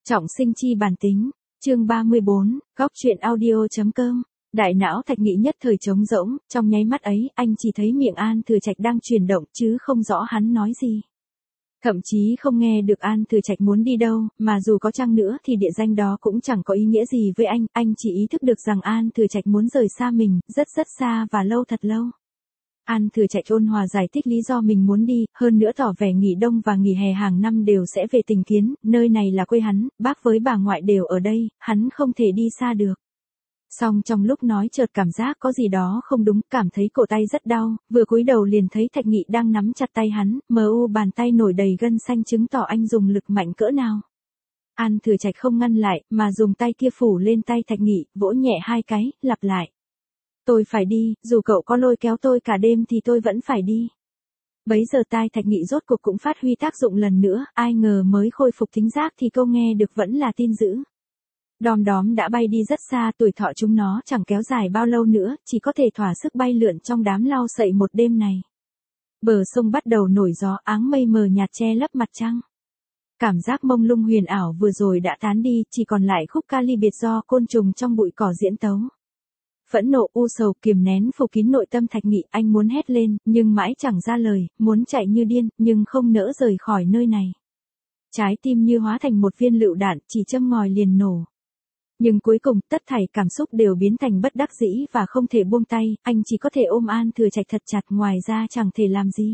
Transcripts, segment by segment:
Trọng sinh chi bản tính, chương 34, góc truyện audio.com. Đại não Thạch Nghị nhất thời trống rỗng, trong nháy mắt ấy, anh chỉ thấy miệng An Thừa Trạch đang chuyển động chứ không rõ hắn nói gì. Thậm chí không nghe được An Thừa Trạch muốn đi đâu, mà dù có chăng nữa thì địa danh đó cũng chẳng có ý nghĩa gì với anh chỉ ý thức được rằng An Thừa Trạch muốn rời xa mình, rất xa và lâu thật lâu. An Thừa Trạch ôn hòa giải thích lý do mình muốn đi, hơn nữa tỏ vẻ nghỉ đông và nghỉ hè hàng năm đều sẽ về Tình Kiến, nơi này là quê hắn, bác với bà ngoại đều ở đây, hắn không thể đi xa được. Song trong lúc nói chợt cảm giác có gì đó không đúng, cảm thấy cổ tay rất đau, vừa cúi đầu liền thấy Thạch Nghị đang nắm chặt tay hắn, bàn tay nổi đầy gân xanh chứng tỏ anh dùng lực mạnh cỡ nào. An Thừa Trạch không ngăn lại, mà dùng tay kia phủ lên tay Thạch Nghị, vỗ nhẹ hai cái, lặp lại. Tôi phải đi, dù cậu có lôi kéo tôi cả đêm thì tôi vẫn phải đi. Bấy giờ tai Thạch Nghị rốt cuộc cũng phát huy tác dụng lần nữa, ai ngờ mới khôi phục thính giác thì câu nghe được vẫn là tin dữ. Đom đóm đã bay đi rất xa, tuổi thọ chúng nó chẳng kéo dài bao lâu nữa, chỉ có thể thỏa sức bay lượn trong đám lau sậy một đêm này. Bờ sông bắt đầu nổi gió, áng mây mờ nhạt che lấp mặt trăng. Cảm giác mông lung huyền ảo vừa rồi đã tán đi, chỉ còn lại khúc ca ly biệt do côn trùng trong bụi cỏ diễn tấu. Phẫn nộ u sầu kiềm nén phủ kín nội tâm Thạch Nghị, anh muốn hét lên, nhưng mãi chẳng ra lời, muốn chạy như điên, nhưng không nỡ rời khỏi nơi này. Trái tim như hóa thành một viên lựu đạn, chỉ châm ngòi liền nổ. Nhưng cuối cùng, tất thảy cảm xúc đều biến thành bất đắc dĩ và không thể buông tay, anh chỉ có thể ôm An Thừa Trạch thật chặt, ngoài ra chẳng thể làm gì.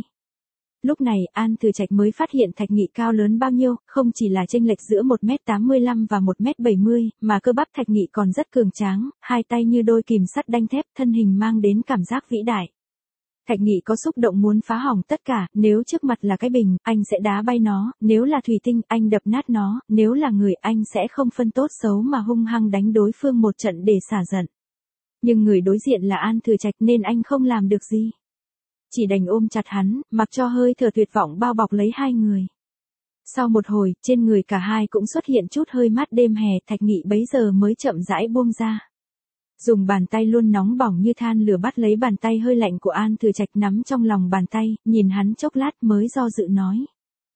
Lúc này, An Thừa Trạch mới phát hiện Thạch Nghị cao lớn bao nhiêu, không chỉ là chênh lệch giữa 1m85 và 1m70, mà cơ bắp Thạch Nghị còn rất cường tráng, hai tay như đôi kìm sắt đanh thép, thân hình mang đến cảm giác vĩ đại. Thạch Nghị có xúc động muốn phá hỏng tất cả, nếu trước mặt là cái bình, anh sẽ đá bay nó, nếu là thủy tinh, anh đập nát nó, nếu là người, anh sẽ không phân tốt xấu mà hung hăng đánh đối phương một trận để xả giận. Nhưng người đối diện là An Thừa Trạch nên anh không làm được gì. Chỉ đành ôm chặt hắn, mặc cho hơi thở tuyệt vọng bao bọc lấy hai người. Sau một hồi, trên người cả hai cũng xuất hiện chút hơi mát đêm hè, Thạch Nghị bấy giờ mới chậm rãi buông ra. Dùng bàn tay luôn nóng bỏng như than lửa bắt lấy bàn tay hơi lạnh của An Thừa Trạch nắm trong lòng bàn tay, nhìn hắn chốc lát mới do dự nói.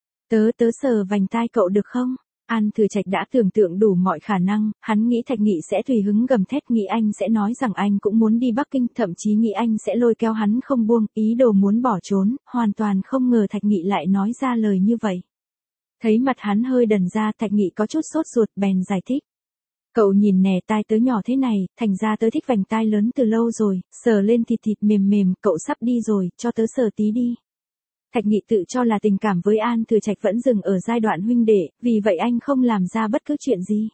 Tớ sờ vành tai cậu được không? An Thừa Trạch đã tưởng tượng đủ mọi khả năng, hắn nghĩ Thạch Nghị sẽ tùy hứng gầm thét, nghĩ anh sẽ nói rằng anh cũng muốn đi Bắc Kinh, thậm chí nghĩ anh sẽ lôi kéo hắn không buông, ý đồ muốn bỏ trốn, hoàn toàn không ngờ Thạch Nghị lại nói ra lời như vậy. Thấy mặt hắn hơi đần ra, Thạch Nghị có chút sốt ruột, bèn giải thích. Cậu nhìn nè, tai tớ nhỏ thế này, thành ra tớ thích vành tai lớn từ lâu rồi, sờ lên thịt mềm, cậu sắp đi rồi, cho tớ sờ tí đi. Thạch Nghị tự cho là tình cảm với An Thừa Trạch vẫn dừng ở giai đoạn huynh đệ, vì vậy anh không làm ra bất cứ chuyện gì.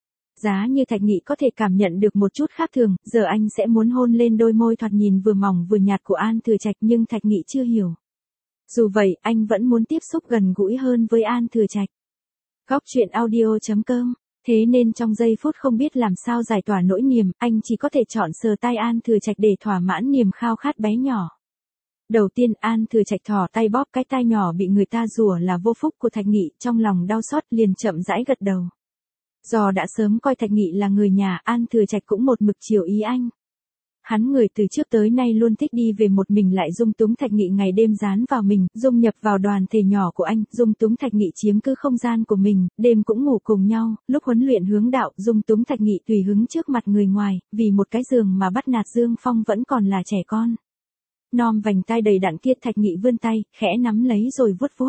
Giá như Thạch Nghị có thể cảm nhận được một chút khác thường, giờ anh sẽ muốn hôn lên đôi môi thoạt nhìn vừa mỏng vừa nhạt của An Thừa Trạch, nhưng Thạch Nghị chưa hiểu. Dù vậy, anh vẫn muốn tiếp xúc gần gũi hơn với An Thừa Trạch. Góc truyện audio.com. Thế nên trong giây phút không biết làm sao giải tỏa nỗi niềm, anh chỉ có thể chọn sờ tay An Thừa Trạch để thỏa mãn niềm khao khát bé nhỏ. Đầu tiên An Thừa Trạch thò tay bóp cái tai nhỏ bị người ta rủa là vô phúc của Thạch Nghị, trong lòng đau xót liền chậm rãi gật đầu. Do đã sớm coi Thạch Nghị là người nhà, An Thừa Trạch cũng một mực chiều ý anh. Hắn người từ trước tới nay luôn thích đi về một mình, lại dung túng Thạch Nghị ngày đêm dán vào mình, dung nhập vào đoàn thể nhỏ của anh, dung túng Thạch Nghị chiếm cứ không gian của mình, đêm cũng ngủ cùng nhau, lúc huấn luyện hướng đạo, dung túng Thạch Nghị tùy hứng trước mặt người ngoài, vì một cái giường mà bắt nạt Dương Phong vẫn còn là trẻ con. Nom vành tai đầy đặn kia, Thạch Nghị vươn tay, khẽ nắm lấy rồi vuốt vuốt.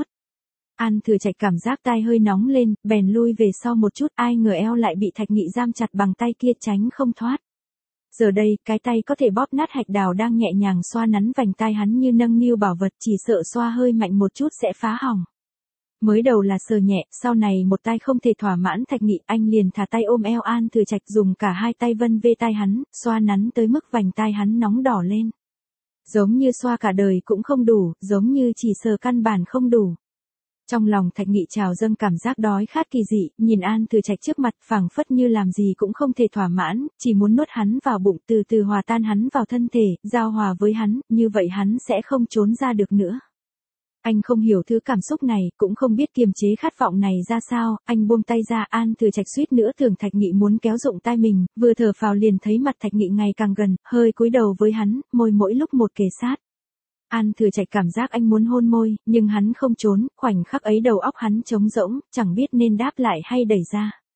An Thừa Trạch cảm giác tai hơi nóng lên, bèn lui về sau một chút, ai ngờ eo lại bị Thạch Nghị giam chặt bằng tay kia tránh không thoát. Giờ đây, cái tay có thể bóp nát hạch đào đang nhẹ nhàng xoa nắn vành tai hắn như nâng niu bảo vật, chỉ sợ xoa hơi mạnh một chút sẽ phá hỏng. Mới đầu là sờ nhẹ, sau này một tay không thể thỏa mãn Thạch Nghị, anh liền thả tay ôm eo An Thừa Trạch, dùng cả hai tay vân vê tai hắn, xoa nắn tới mức vành tai hắn nóng đỏ lên. Giống như xoa cả đời cũng không đủ, giống như chỉ sờ căn bản không đủ. Trong lòng Thạch Nghị trào dâng cảm giác đói khát kỳ dị, nhìn An Thừa Trạch trước mặt, phảng phất như làm gì cũng không thể thỏa mãn, chỉ muốn nuốt hắn vào bụng, từ từ hòa tan hắn vào thân thể, giao hòa với hắn, như vậy hắn sẽ không trốn ra được nữa. Anh không hiểu thứ cảm xúc này, cũng không biết kiềm chế khát vọng này ra sao, anh buông tay ra. An Thừa Trạch suýt nữa tưởng Thạch Nghị muốn kéo rụng tai mình, vừa thở phào liền thấy mặt Thạch Nghị ngày càng gần, hơi cúi đầu với hắn, môi mỗi lúc một kề sát. An Thừa Trạch cảm giác anh muốn hôn môi, nhưng hắn không trốn, khoảnh khắc ấy đầu óc hắn trống rỗng, chẳng biết nên đáp lại hay đẩy ra.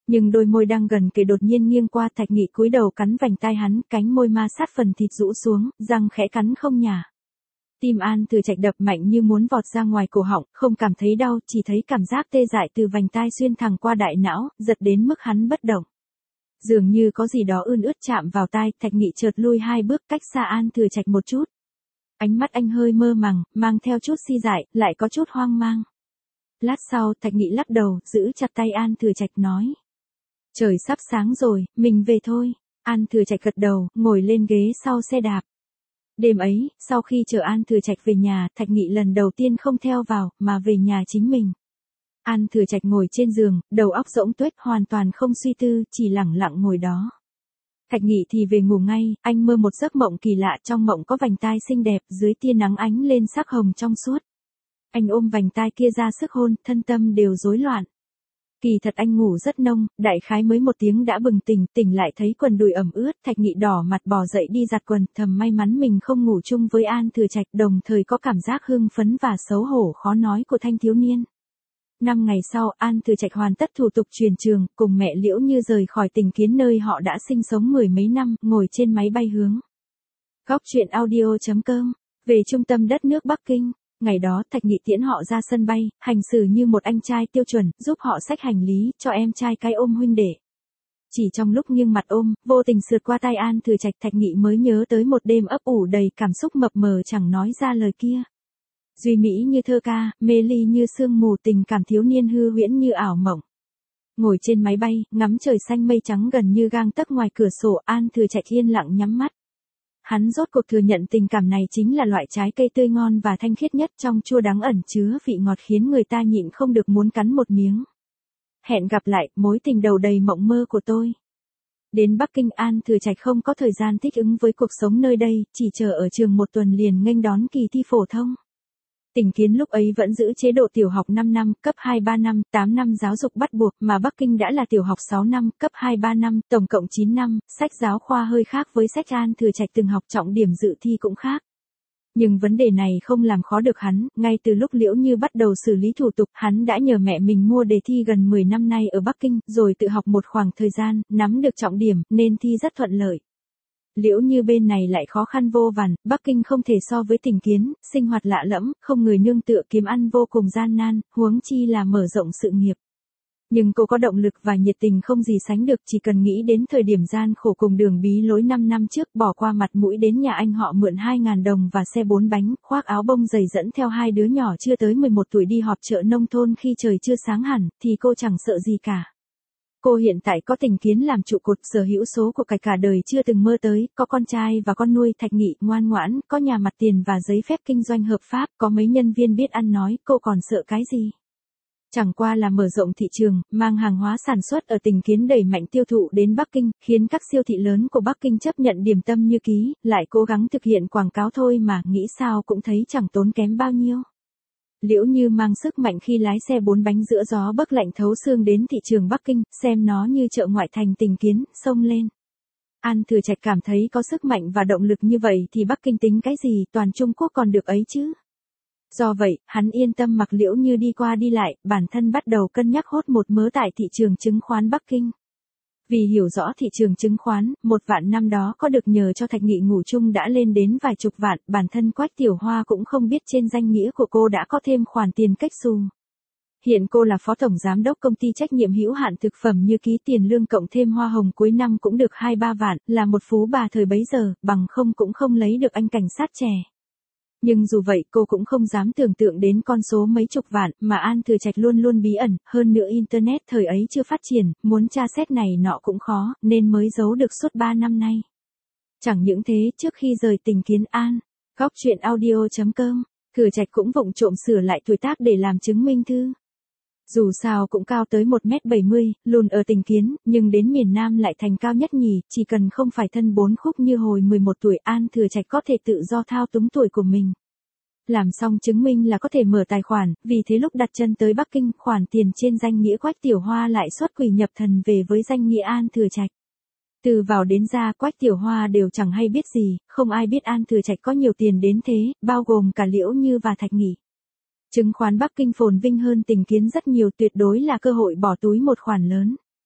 Nhưng đôi môi đang gần kề đột nhiên nghiêng qua, Thạch Nghị cúi đầu cắn vành tai hắn, cánh môi ma sát phần thịt rũ xuống, răng khẽ cắn không nhả. Tim An Thừa Trạch đập mạnh như muốn vọt ra ngoài cổ họng, không cảm thấy đau, chỉ thấy cảm giác tê dại từ vành tai xuyên thẳng qua đại não, giật đến mức hắn bất động. Dường như có gì đó ươn ướt chạm vào tai, Thạch Nghị chợt lui 2 bước cách xa An Thừa Trạch một chút. Ánh mắt anh hơi mơ màng, mang theo chút si dại, lại có chút hoang mang. Lát sau, Thạch Nghị lắc đầu, giữ chặt tay An Thừa Trạch nói. Trời sắp sáng rồi, mình về thôi. An Thừa Trạch gật đầu, ngồi lên ghế sau xe đạp. Đêm ấy, sau khi chờ An Thừa Trạch về nhà, Thạch Nghị lần đầu tiên không theo vào, mà về nhà chính mình. An Thừa Trạch ngồi trên giường, đầu óc rỗng tuếch, hoàn toàn không suy tư, chỉ lẳng lặng ngồi đó. Thạch Nghị thì về ngủ ngay, anh mơ một giấc mộng kỳ lạ, trong mộng có vành tai xinh đẹp, dưới tia nắng ánh lên sắc hồng trong suốt. Anh ôm vành tai kia ra sức hôn, thân tâm đều rối loạn. Kỳ thật anh ngủ rất nông, đại khái mới 1 tiếng đã bừng tỉnh, tỉnh lại thấy quần đùi ẩm ướt, Thạch Nghị đỏ mặt bò dậy đi giặt quần, thầm may mắn mình không ngủ chung với An Thừa Trạch, đồng thời có cảm giác hưng phấn và xấu hổ khó nói của thanh thiếu niên. 5 ngày sau, An Thừa Trạch hoàn tất thủ tục chuyển trường, cùng mẹ Liễu Như rời khỏi Tình Kiến nơi họ đã sinh sống 10 mấy năm, ngồi trên máy bay hướng Góc Chuyện Audio.com về trung tâm đất nước Bắc Kinh. Ngày đó, Thạch Nghị tiễn họ ra sân bay, hành xử như một anh trai tiêu chuẩn, giúp họ xách hành lý, cho em trai cái ôm huynh đệ. Chỉ trong lúc nghiêng mặt ôm, vô tình sượt qua tay An Thừa Trạch, Thạch Nghị mới nhớ tới một đêm ấp ủ đầy cảm xúc mập mờ chẳng nói ra lời kia. Duy mỹ như thơ ca, mê ly như sương mù, tình cảm thiếu niên hư huyễn như ảo mộng. Ngồi trên máy bay, ngắm trời xanh mây trắng gần như gang tấc ngoài cửa sổ, An Thừa Trạch yên lặng nhắm mắt. Hắn rốt cuộc thừa nhận tình cảm này chính là loại trái cây tươi ngon và thanh khiết nhất, trong chua đắng ẩn chứa vị ngọt khiến người ta nhịn không được muốn cắn một miếng. Hẹn gặp lại, mối tình đầu đầy mộng mơ của tôi. Đến Bắc Kinh, An Thừa Trạch không có thời gian thích ứng với cuộc sống nơi đây, chỉ chờ ở trường 1 tuần liền nghênh đón kỳ thi phổ thông. Tình Kiến lúc ấy vẫn giữ chế độ tiểu học 5 năm, cấp 2 3 năm, 8 năm giáo dục bắt buộc, mà Bắc Kinh đã là tiểu học 6 năm, cấp 2 3 năm, tổng cộng 9 năm, sách giáo khoa hơi khác với sách An Thừa Trạch từng học, trọng điểm dự thi cũng khác. Nhưng vấn đề này không làm khó được hắn, ngay từ lúc Liễu Như bắt đầu xử lý thủ tục, hắn đã nhờ mẹ mình mua đề thi gần 10 năm nay ở Bắc Kinh, rồi tự học một khoảng thời gian, nắm được trọng điểm, nên thi rất thuận lợi. Liễu Như bên này lại khó khăn vô vàn, Bắc Kinh không thể so với Tình Kiến, sinh hoạt lạ lẫm, không người nương tựa, kiếm ăn vô cùng gian nan, huống chi là mở rộng sự nghiệp. Nhưng cô có động lực và nhiệt tình không gì sánh được, chỉ cần nghĩ đến thời điểm gian khổ cùng đường bí lối 5 năm trước, bỏ qua mặt mũi đến nhà anh họ mượn 2.000 đồng và xe 4 bánh, khoác áo bông dày dẫn theo 2 đứa nhỏ chưa tới 11 tuổi đi họp chợ nông thôn khi trời chưa sáng hẳn, thì cô chẳng sợ gì cả. Cô hiện tại có Tình Kiến làm trụ cột, sở hữu số của cải cả đời chưa từng mơ tới, có con trai và con nuôi Thạch Nghị ngoan ngoãn, có nhà mặt tiền và giấy phép kinh doanh hợp pháp, có mấy nhân viên biết ăn nói, cô còn sợ cái gì? Chẳng qua là mở rộng thị trường, mang hàng hóa sản xuất ở Tình Kiến đẩy mạnh tiêu thụ đến Bắc Kinh, khiến các siêu thị lớn của Bắc Kinh chấp nhận điểm tâm như ký, lại cố gắng thực hiện quảng cáo thôi mà, nghĩ sao cũng thấy chẳng tốn kém bao nhiêu. Liễu Như mang sức mạnh khi lái xe 4 bánh giữa gió bấc lạnh thấu xương đến thị trường Bắc Kinh, xem nó như chợ ngoại thành Tình Kiến, xông lên. An Thừa Trạch cảm thấy có sức mạnh và động lực như vậy thì Bắc Kinh tính cái gì, toàn Trung Quốc còn được ấy chứ. Do vậy, hắn yên tâm mặc Liễu Như đi qua đi lại, bản thân bắt đầu cân nhắc hốt một mớ tại thị trường chứng khoán Bắc Kinh. Vì hiểu rõ thị trường chứng khoán, 1 vạn năm đó có được nhờ cho Thạch Nghị ngủ chung đã lên đến vài chục vạn, bản thân Quách Tiểu Hoa cũng không biết trên danh nghĩa của cô đã có thêm khoản tiền cách xù. Hiện cô là phó tổng giám đốc công ty trách nhiệm hữu hạn thực phẩm Như Ký, tiền lương cộng thêm hoa hồng cuối năm cũng được 2-3 vạn, là một phú bà thời bấy giờ, bằng không cũng không lấy được anh cảnh sát trẻ. Nhưng dù vậy cô cũng không dám tưởng tượng đến con số mấy chục vạn, mà An Thừa Trạch luôn luôn bí ẩn, hơn nữa Internet thời ấy chưa phát triển, muốn tra xét này nọ cũng khó, nên mới giấu được suốt 3 năm nay. Chẳng những thế, trước khi rời Tình Kiến An, Góc Chuyện Audio.com, Thừa Trạch cũng vụng trộm sửa lại tuổi tác để làm chứng minh thư. Dù sao cũng cao tới 1m70, lùn ở Tình Kiến, nhưng đến miền Nam lại thành cao nhất nhì, chỉ cần không phải thân 4 khúc như hồi 11 tuổi, An Thừa Trạch có thể tự do thao túng tuổi của mình. Làm xong chứng minh là có thể mở tài khoản, vì thế lúc đặt chân tới Bắc Kinh, khoản tiền trên danh nghĩa Quách Tiểu Hoa lại xuất quỷ nhập thần về với danh nghĩa An Thừa Trạch. Từ vào đến ra Quách Tiểu Hoa đều chẳng hay biết gì, không ai biết An Thừa Trạch có nhiều tiền đến thế, bao gồm cả Liễu Như và Thạch Nghị. Chứng khoán Bắc Kinh phồn vinh hơn Tình Kiến rất nhiều, tuyệt đối là cơ hội bỏ túi một khoản lớn.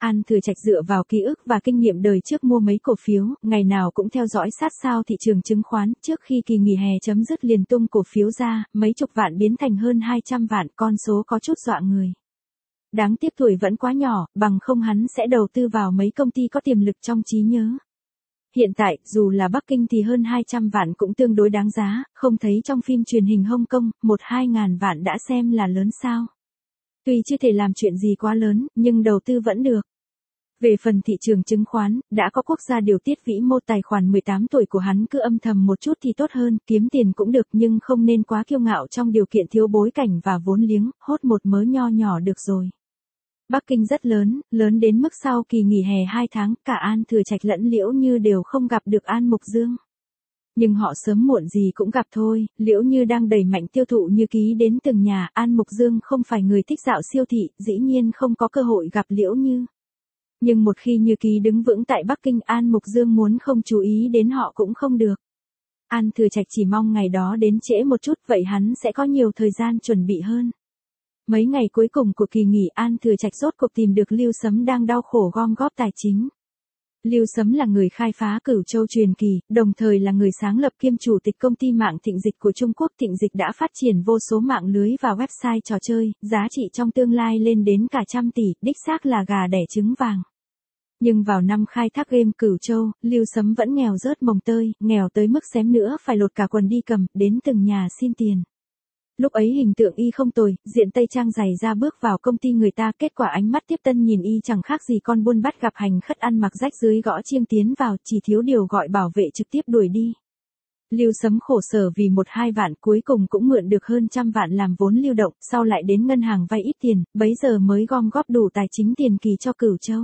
An Thừa Trạch dựa vào ký ức và kinh nghiệm đời trước mua mấy cổ phiếu, ngày nào cũng theo dõi sát sao thị trường chứng khoán, trước khi kỳ nghỉ hè chấm dứt liền tung cổ phiếu ra, mấy chục vạn biến thành hơn 200 vạn, con số có chút dọa người. Đáng tiếc tuổi vẫn quá nhỏ, bằng không hắn sẽ đầu tư vào mấy công ty có tiềm lực trong trí nhớ. Hiện tại, dù là Bắc Kinh thì hơn 200 vạn cũng tương đối đáng giá, không thấy trong phim truyền hình Hong Kong, 1-2 ngàn vạn đã xem là lớn sao. Tuy chưa thể làm chuyện gì quá lớn, nhưng đầu tư vẫn được. Về phần thị trường chứng khoán, đã có quốc gia điều tiết vĩ mô tài khoản 18 tuổi của hắn cứ âm thầm một chút thì tốt hơn, kiếm tiền cũng được nhưng không nên quá kiêu ngạo trong điều kiện thiếu bối cảnh và vốn liếng, hốt một mớ nho nhỏ được rồi. Bắc Kinh rất lớn, lớn đến mức sau kỳ nghỉ hè 2 tháng, cả An Thừa Trạch lẫn Liễu Như đều không gặp được An Mục Dương. Nhưng họ sớm muộn gì cũng gặp thôi, Liễu Như đang đẩy mạnh tiêu thụ Như Ký đến từng nhà, An Mục Dương không phải người thích dạo siêu thị, dĩ nhiên không có cơ hội gặp Liễu Như. Nhưng một khi Như Ký đứng vững tại Bắc Kinh, An Mục Dương muốn không chú ý đến họ cũng không được. An Thừa Trạch chỉ mong ngày đó đến trễ một chút, vậy hắn sẽ có nhiều thời gian chuẩn bị hơn. Mấy ngày cuối cùng của kỳ nghỉ, An Thừa Trạch rốt cuộc tìm được Lưu Sấm đang đau khổ gom góp tài chính. Lưu Sấm là người khai phá Cửu Châu truyền kỳ, đồng thời là người sáng lập kiêm chủ tịch công ty mạng Thịnh Dịch của Trung Quốc. Thịnh Dịch đã phát triển vô số mạng lưới và website trò chơi, giá trị trong tương lai lên đến cả trăm tỷ, đích xác là gà đẻ trứng vàng. Nhưng vào năm khai thác game Cửu Châu, Lưu Sấm vẫn nghèo rớt mồng tơi, nghèo tới mức xém nữa phải lột cả quần đi cầm, đến từng nhà xin tiền. Lúc ấy hình tượng y không tồi, diện tây trang dày ra bước vào công ty người ta, kết quả ánh mắt tiếp tân nhìn y chẳng khác gì con buôn bắt gặp hành khất ăn mặc rách rưới gõ chiêng tiến vào, chỉ thiếu điều gọi bảo vệ trực tiếp đuổi đi. Lưu Sấm khổ sở vì 1-2 vạn, cuối cùng cũng mượn được hơn 100 vạn làm vốn lưu động, sau lại đến ngân hàng vay ít tiền, bấy giờ mới gom góp đủ tài chính tiền kỳ cho Cửu Châu.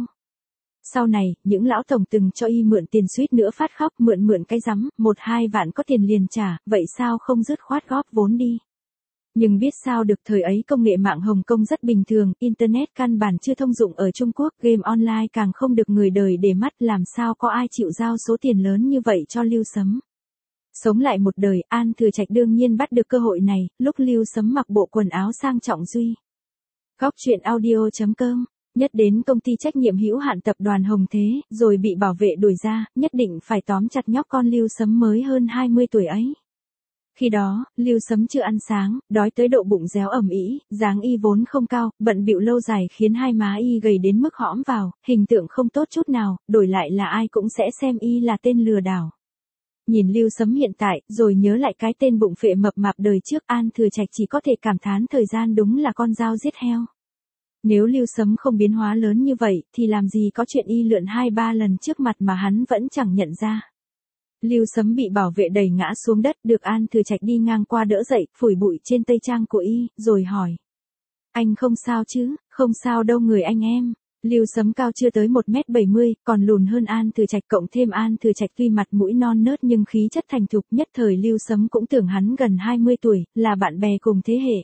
Sau này, những lão tổng từng cho y mượn tiền suýt nữa phát khóc, mượn cái rắm, 1-2 vạn có tiền liền trả, vậy sao không dứt khoát góp vốn đi. Nhưng biết sao được, thời ấy công nghệ mạng Hồng Kông rất bình thường, Internet căn bản chưa thông dụng ở Trung Quốc, game online càng không được người đời để mắt, làm sao có ai chịu giao số tiền lớn như vậy cho Lưu Sấm. Sống lại một đời, An Thừa Trạch đương nhiên bắt được cơ hội này, lúc Lưu Sấm mặc bộ quần áo sang trọng duy. Góc truyện audio.com, nhất đến công ty trách nhiệm hữu hạn tập đoàn Hồng Thế, rồi bị bảo vệ đuổi ra, nhất định phải tóm chặt nhóc con Lưu Sấm mới hơn 20 tuổi ấy. Khi đó, Lưu Sấm chưa ăn sáng, đói tới độ bụng réo ẩm ĩ, dáng y vốn không cao, bận bịu lâu dài khiến hai má y gầy đến mức hõm vào, hình tượng không tốt chút nào, đổi lại là ai cũng sẽ xem y là tên lừa đảo. Nhìn Lưu Sấm hiện tại, rồi nhớ lại cái tên bụng phệ mập mạp đời trước, An Thừa Trạch chỉ có thể cảm thán thời gian đúng là con dao giết heo. Nếu Lưu Sấm không biến hóa lớn như vậy, thì làm gì có chuyện y lượn 2-3 lần trước mặt mà hắn vẫn chẳng nhận ra. Lưu Sấm bị bảo vệ đẩy ngã xuống đất, được An Thừa Trạch đi ngang qua đỡ dậy, phủi bụi trên tây trang của y, rồi hỏi. Anh không sao chứ? Không sao đâu người anh em. Lưu Sấm cao chưa tới 1m70, còn lùn hơn An Thừa Trạch, cộng thêm An Thừa Trạch tuy mặt mũi non nớt nhưng khí chất thành thục, nhất thời Lưu Sấm cũng tưởng hắn gần 20 tuổi, là bạn bè cùng thế hệ.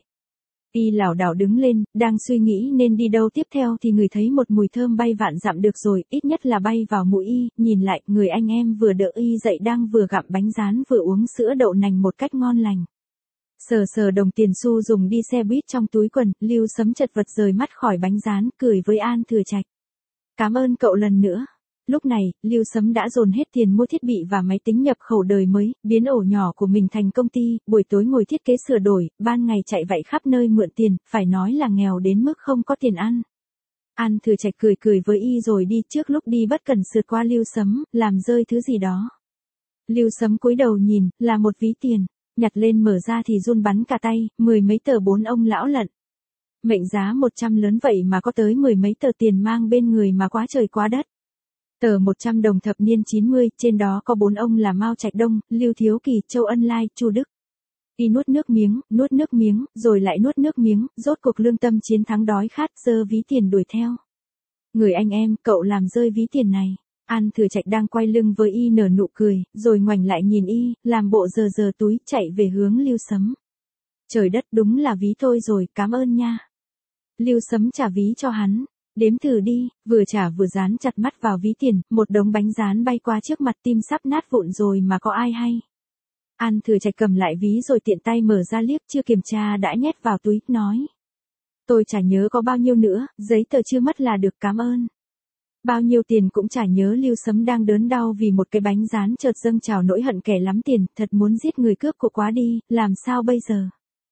Y lảo đảo đứng lên, đang suy nghĩ nên đi đâu tiếp theo thì người thấy một mùi thơm bay vạn dặm, được rồi, ít nhất là bay vào mũi y, nhìn lại, người anh em vừa đỡ y dậy đang vừa gặm bánh rán vừa uống sữa đậu nành một cách ngon lành. Sờ sờ đồng tiền xu dùng đi xe buýt trong túi quần, Lưu Sấm chật vật rời mắt khỏi bánh rán, cười với An Thừa Trạch. Cảm ơn cậu lần nữa. Lúc này, Lưu Sấm đã dồn hết tiền mua thiết bị và máy tính nhập khẩu đời mới, biến ổ nhỏ của mình thành công ty, buổi tối ngồi thiết kế sửa đổi, ban ngày chạy vạy khắp nơi mượn tiền, phải nói là nghèo đến mức không có tiền ăn. An Thừa Trạch cười với y rồi đi, trước lúc đi bất cẩn sượt qua Lưu Sấm, làm rơi thứ gì đó. Lưu Sấm cúi đầu nhìn, là một ví tiền, nhặt lên mở ra thì run bắn cả tay, 10 mấy tờ 4 ông lão lận. Mệnh giá 100 lớn vậy mà có tới 10 mấy tờ tiền mang bên người mà quá trời quá đất. Tờ 100 đồng thập niên 90, trên đó có 4 ông là Mao Trạch Đông, Lưu Thiếu Kỳ, Châu Ân Lai, Chu Đức. Y nuốt nước miếng, rồi lại nuốt nước miếng, rốt cuộc lương tâm chiến thắng đói khát, giơ ví tiền đuổi theo. Người anh em, cậu làm rơi ví tiền này. An Thừa Trạch đang quay lưng với y nở nụ cười, rồi ngoảnh lại nhìn y, làm bộ giơ túi, chạy về hướng Lưu Sấm. Trời đất, đúng là ví tôi rồi, cảm ơn nha. Lưu Sấm trả ví cho hắn. Đếm thử đi, vừa trả vừa dán chặt mắt vào ví tiền, một đống bánh rán bay qua trước mặt, tim sắp nát vụn rồi mà có ai hay. An Thừa Trạch cầm lại ví rồi tiện tay mở ra liếc, chưa kiểm tra đã nhét vào túi, nói. Tôi chả nhớ có bao nhiêu nữa, giấy tờ chưa mất là được, cảm ơn. Bao nhiêu tiền cũng chả nhớ. Lưu Sấm đang đớn đau vì một cái bánh rán chợt dâng trào nỗi hận kẻ lắm tiền, thật muốn giết người cướp của quá đi, làm sao bây giờ?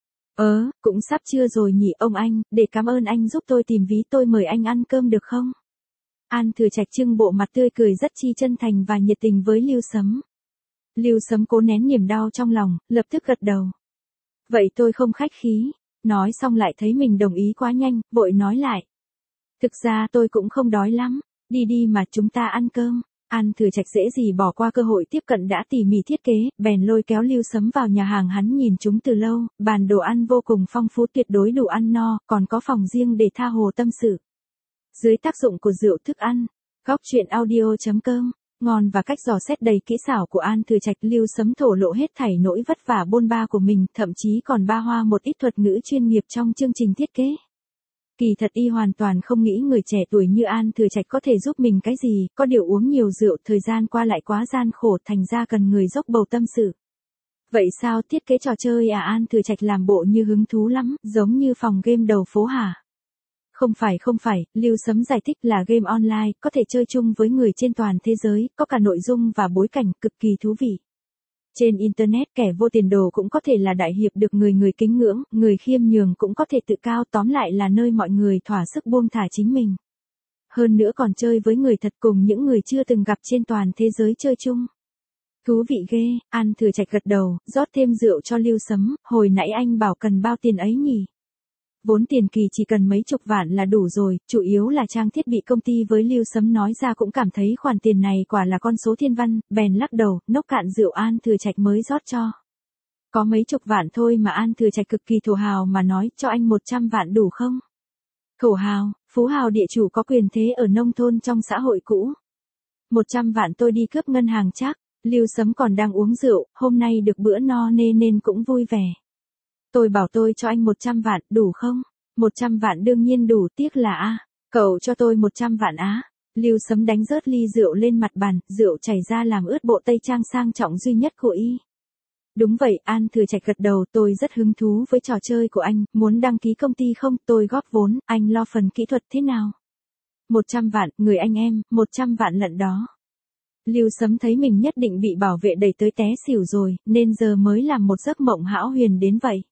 Cũng sắp trưa rồi nhỉ ông anh, để cảm ơn anh giúp tôi tìm ví tôi mời anh ăn cơm được không? An Thừa Trạch trưng bộ mặt tươi cười rất chi chân thành và nhiệt tình với Lưu Sấm. Lưu Sấm cố nén niềm đau trong lòng, lập tức gật đầu. Vậy tôi không khách khí. Nói xong lại thấy mình đồng ý quá nhanh, vội nói lại. Thực ra tôi cũng không đói lắm, đi đi mà chúng ta ăn cơm. An Thừa Trạch dễ gì bỏ qua cơ hội tiếp cận đã tỉ mỉ thiết kế, bèn lôi kéo Lưu Sấm vào nhà hàng hắn nhìn chúng từ lâu, bàn đồ ăn vô cùng phong phú tuyệt đối đủ ăn no, còn có phòng riêng để tha hồ tâm sự. Dưới tác dụng của rượu thức ăn, góc truyện audio.com, ngon và cách dò xét đầy kỹ xảo của An Thừa Trạch, Lưu Sấm thổ lộ hết thảy nỗi vất vả bôn ba của mình, thậm chí còn ba hoa một ít thuật ngữ chuyên nghiệp trong chương trình thiết kế. Kỳ thật y hoàn toàn không nghĩ người trẻ tuổi như An Thừa Trạch có thể giúp mình cái gì, có điều uống nhiều rượu thời gian qua lại quá gian khổ thành ra cần người dốc bầu tâm sự. Vậy sao thiết kế trò chơi à? An Thừa Trạch làm bộ như hứng thú lắm, giống như phòng game đầu phố hả? Không phải, Lưu Sấm giải thích là game online, có thể chơi chung với người trên toàn thế giới, có cả nội dung và bối cảnh cực kỳ thú vị. Trên Internet kẻ vô tiền đồ cũng có thể là đại hiệp được người kính ngưỡng, người khiêm nhường cũng có thể tự cao, tóm lại là nơi mọi người thỏa sức buông thả chính mình. Hơn nữa còn chơi với người thật cùng những người chưa từng gặp trên toàn thế giới chơi chung. Thú vị ghê, An Thừa Trạch gật đầu, rót thêm rượu cho Lưu Sấm, hồi nãy anh bảo cần bao tiền ấy nhỉ? Vốn tiền kỳ chỉ cần mấy chục vạn là đủ rồi, chủ yếu là trang thiết bị công ty. Với Lưu Sấm nói ra cũng cảm thấy khoản tiền này quả là con số thiên văn, bèn lắc đầu, nốc cạn rượu An Thừa Trạch mới rót cho. Có mấy chục vạn thôi mà. An Thừa Trạch cực kỳ thổ hào mà nói, cho anh 100 vạn đủ không? Thổ hào, phú hào địa chủ có quyền thế ở nông thôn trong xã hội cũ. 100 vạn tôi đi cướp ngân hàng chắc. Lưu Sấm còn đang uống rượu, hôm nay được bữa no nên cũng vui vẻ. Tôi bảo tôi cho anh 100 vạn, đủ không? 100 vạn đương nhiên đủ, tiếc là cậu cho tôi 100 vạn á. Lưu Sấm đánh rớt ly rượu lên mặt bàn, rượu chảy ra làm ướt bộ tây trang sang trọng duy nhất của y. Đúng vậy, An Thừa Trạch gật đầu, tôi rất hứng thú với trò chơi của anh, muốn đăng ký công ty không? Tôi góp vốn, anh lo phần kỹ thuật thế nào? 100 vạn, người anh em, 100 vạn lận đó. Lưu Sấm thấy mình nhất định bị bảo vệ đẩy tới té xỉu rồi, nên giờ mới làm một giấc mộng hão huyền đến vậy.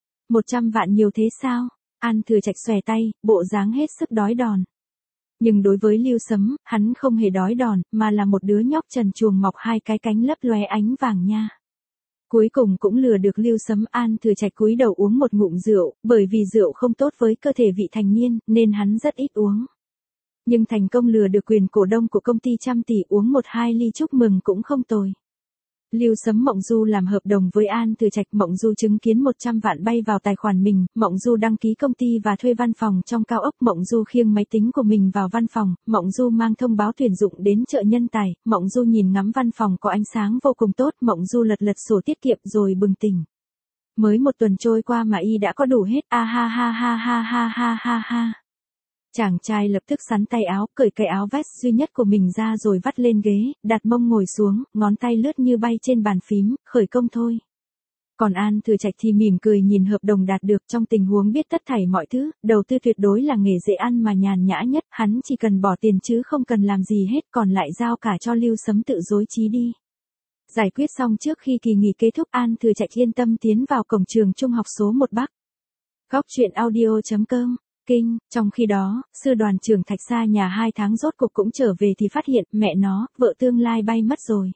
100 vạn nhiều thế sao? An Thừa Trạch xòe tay, bộ dáng hết sức đói đòn. Nhưng đối với Lưu Sấm, hắn không hề đói đòn, mà là một đứa nhóc trần truồng mọc hai cái cánh lấp lóe ánh vàng nha. Cuối cùng cũng lừa được Lưu Sấm. An Thừa Trạch cúi đầu uống một ngụm rượu, bởi vì rượu không tốt với cơ thể vị thành niên, nên hắn rất ít uống. Nhưng thành công lừa được quyền cổ đông của công ty trăm tỷ, uống 1-2 ly chúc mừng cũng không tồi. Lưu Sấm Mộng Du làm hợp đồng với An Thừa Trạch, Mộng Du chứng kiến 100 vạn bay vào tài khoản mình, Mộng Du đăng ký công ty và thuê văn phòng trong cao ốc, Mộng Du khiêng máy tính của mình vào văn phòng, Mộng Du mang thông báo tuyển dụng đến chợ nhân tài, Mộng Du nhìn ngắm văn phòng có ánh sáng vô cùng tốt, Mộng Du lật sổ tiết kiệm rồi bừng tỉnh. Mới một tuần trôi qua mà y đã có đủ hết, ha ha ha ha ha ha ha ha. Chàng trai lập tức xắn tay áo, cởi cái áo vest duy nhất của mình ra rồi vắt lên ghế, đặt mông ngồi xuống, ngón tay lướt như bay trên bàn phím, khởi công thôi. Còn An Thừa Trạch thì mỉm cười nhìn hợp đồng đạt được. Trong tình huống biết tất thảy mọi thứ, đầu tư tuyệt đối là nghề dễ ăn mà nhàn nhã nhất, hắn chỉ cần bỏ tiền chứ không cần làm gì hết, còn lại giao cả cho Lưu Sấm tự dối trí đi. Giải quyết xong trước khi kỳ nghỉ kết thúc, An Thừa Trạch yên tâm tiến vào cổng trường trung học số 1 Bắc. Góc truyện audio.com. Kinh, trong khi đó, sư đoàn trưởng Thạch xa nhà 2 tháng rốt cục cũng trở về thì phát hiện, mẹ nó, vợ tương lai bay mất rồi.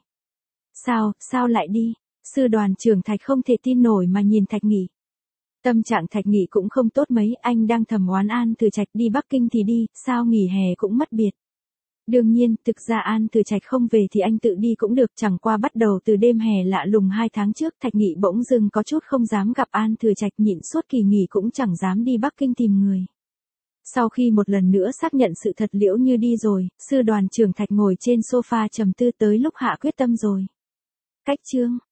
Sao lại đi? Sư đoàn trưởng Thạch không thể tin nổi mà nhìn Thạch Nghị. Tâm trạng Thạch Nghị cũng không tốt mấy, anh đang thầm oán An Thừa Trạch đi Bắc Kinh thì đi, sao nghỉ hè cũng mất biệt. Đương nhiên, thực ra An Thừa Trạch không về thì anh tự đi cũng được, chẳng qua bắt đầu từ đêm hè lạ lùng 2 tháng trước, Thạch Nghị bỗng dưng có chút không dám gặp An Thừa Trạch, nhịn suốt kỳ nghỉ cũng chẳng dám đi Bắc Kinh tìm người. Sau khi một lần nữa xác nhận sự thật Liễu Như đi rồi, sư đoàn trưởng Thạch ngồi trên sofa trầm tư, tới lúc hạ quyết tâm rồi. Cách chương